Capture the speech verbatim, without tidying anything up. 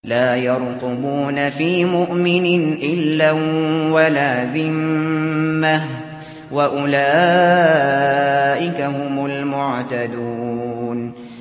لَا يَرْقُبُونَ فِي مُؤْمِنٍ إِلًّا وَلَا ذِمَّةً ۚ وَأُولَٰئِكَ هُمُ الْمُعْتَدُونَ